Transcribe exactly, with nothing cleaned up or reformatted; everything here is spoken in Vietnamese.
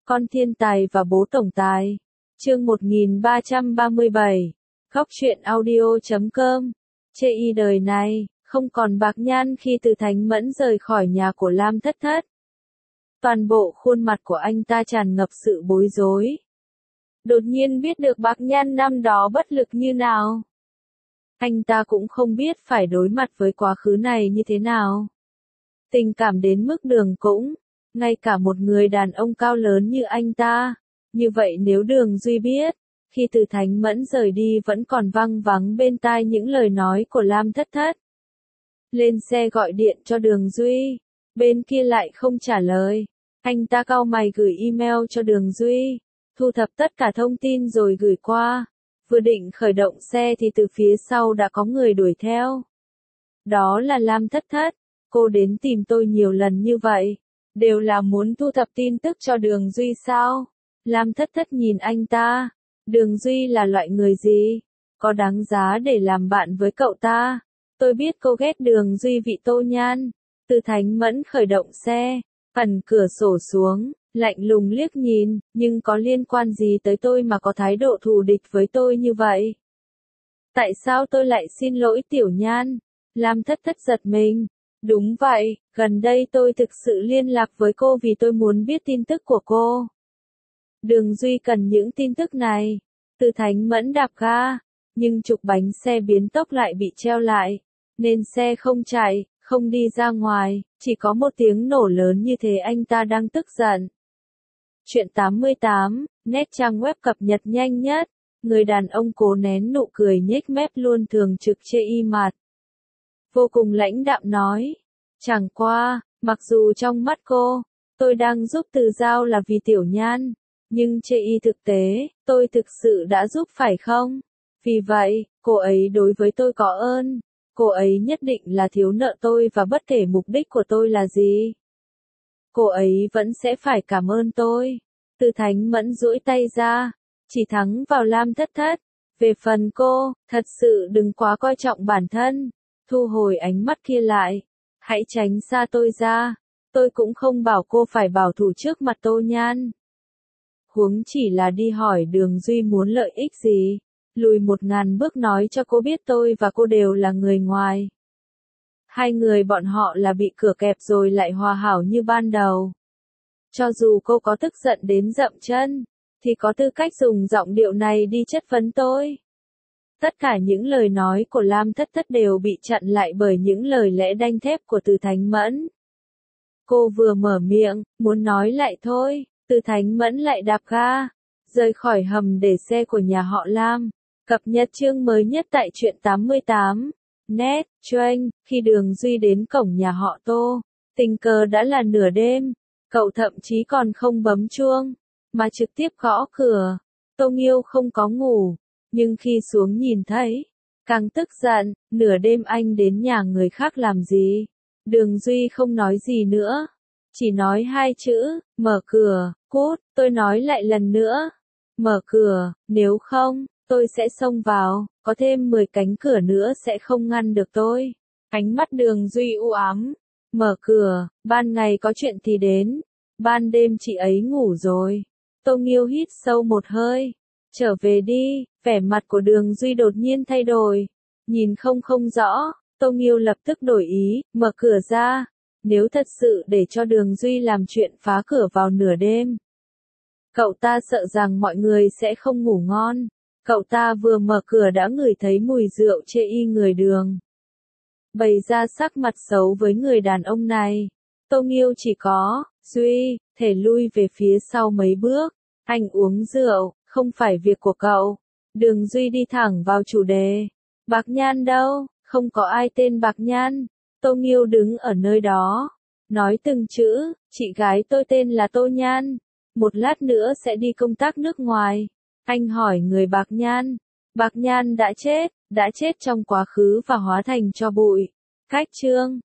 Con thiên tài và bố tổng tài. Chương một nghìn ba trăm ba mươi bảy. Góc truyện audio chấm com. Chê y đời này, không còn bạc nhan khi Từ Thánh Mẫn rời khỏi nhà của Lam Thất Thất. Toàn bộ khuôn mặt của anh ta tràn ngập sự bối rối. Đột nhiên biết được bạc nhan năm đó bất lực như nào. Anh ta cũng không biết phải đối mặt với quá khứ này như thế nào. Tình cảm đến mức Đường cũng, ngay cả một người đàn ông cao lớn như anh ta. Như vậy nếu Đường Duy biết, khi Từ Thánh Mẫn rời đi vẫn còn văng vắng bên tai những lời nói của Lam Thất Thất. Lên xe gọi điện cho Đường Duy, bên kia lại không trả lời. Anh ta cau mày gửi email cho Đường Duy, thu thập tất cả thông tin rồi gửi qua. Vừa định khởi động xe thì từ phía sau đã có người đuổi theo. Đó là Lam Thất Thất, cô đến tìm tôi nhiều lần như vậy, đều là muốn thu thập tin tức cho Đường Duy sao? Lam Thất Thất nhìn anh ta, Đường Duy là loại người gì? Có đáng giá để làm bạn với cậu ta? Tôi biết cô ghét Đường Duy vị tô nhan. Từ Thánh Mẫn khởi động xe, ẩn cửa sổ xuống, lạnh lùng liếc nhìn, nhưng có liên quan gì tới tôi mà có thái độ thù địch với tôi như vậy? Tại sao tôi lại xin lỗi Tiểu Nhan? Lam Thất Thất giật mình. Đúng vậy, gần đây tôi thực sự liên lạc với cô vì tôi muốn biết tin tức của cô. Đường Duy cần những tin tức này. Từ Thánh Mẫn đạp ga, nhưng trục bánh xe biến tốc lại bị treo lại, nên xe không chạy, không đi ra ngoài, chỉ có một tiếng nổ lớn như thế anh ta đang tức giận. Chuyện tám mươi tám, nét trang web cập nhật nhanh nhất, người đàn ông cố nén nụ cười nhếch mép luôn thường trực chê y mặt. Vô cùng lãnh đạm nói, chẳng qua, mặc dù trong mắt cô, tôi đang giúp Từ Giao là vì Tiểu Nhan, nhưng chê y thực tế, tôi thực sự đã giúp phải không? Vì vậy, cô ấy đối với tôi có ơn, cô ấy nhất định là thiếu nợ tôi và bất kể mục đích của tôi là gì. Cô ấy vẫn sẽ phải cảm ơn tôi. Từ Thánh Mẫn duỗi tay ra, chỉ thẳng vào Lam Thất Thất. Về phần cô, thật sự đừng quá coi trọng bản thân. Thu hồi ánh mắt kia lại. Hãy tránh xa tôi ra. Tôi cũng không bảo cô phải bảo thủ trước mặt Tô Nhan. Huống chỉ là đi hỏi Đường Duy muốn lợi ích gì. Lùi một ngàn bước nói cho cô biết tôi và cô đều là người ngoài. Hai người bọn họ là bị cửa kẹp rồi lại hòa hảo như ban đầu. Cho dù cô có tức giận đến dậm chân, thì có tư cách dùng giọng điệu này đi chất vấn tôi. Tất cả những lời nói của Lam Thất Thất đều bị chặn lại bởi những lời lẽ đanh thép của Từ Thánh Mẫn. Cô vừa mở miệng, muốn nói lại thôi, Từ Thánh Mẫn lại đạp ga, rời khỏi hầm để xe của nhà họ Lam. Cập nhật chương mới nhất tại truyện tám mươi tám. Net, Train, khi Đường Duy đến cổng nhà họ Tô, tình cờ đã là nửa đêm, cậu thậm chí còn không bấm chuông, mà trực tiếp gõ cửa. Tô Nghiêu không có ngủ, nhưng khi xuống nhìn thấy, càng tức giận, nửa đêm anh đến nhà người khác làm gì? Đường Duy không nói gì nữa, chỉ nói hai chữ, mở cửa, cút, tôi nói lại lần nữa, mở cửa, nếu không, tôi sẽ xông vào, có thêm mười cánh cửa nữa sẽ không ngăn được tôi. Ánh mắt Đường Duy u ám, mở cửa, ban ngày có chuyện thì đến, ban đêm chị ấy ngủ rồi. Tô Nghiêu hít sâu một hơi, trở về đi, vẻ mặt của Đường Duy đột nhiên thay đổi, nhìn không không rõ, Tô Nghiêu lập tức đổi ý, mở cửa ra, nếu thật sự để cho Đường Duy làm chuyện phá cửa vào nửa đêm. Cậu ta sợ rằng mọi người sẽ không ngủ ngon. Cậu ta vừa mở cửa đã ngửi thấy mùi rượu chê y người Đường. Bày ra sắc mặt xấu với người đàn ông này. Tô Nghiêu chỉ có, Duy, thể lui về phía sau mấy bước. Anh uống rượu, không phải việc của cậu. Đường Duy đi thẳng vào chủ đề. Bạc Nhan đâu, không có ai tên Bạc Nhan. Tô Nghiêu đứng ở nơi đó, nói từng chữ, chị gái tôi tên là Tô Nhan. Một lát nữa sẽ đi công tác nước ngoài. Anh hỏi người Bạc Nhan. Bạc Nhan đã chết, đã chết trong quá khứ và hóa thành tro bụi. Cách chương.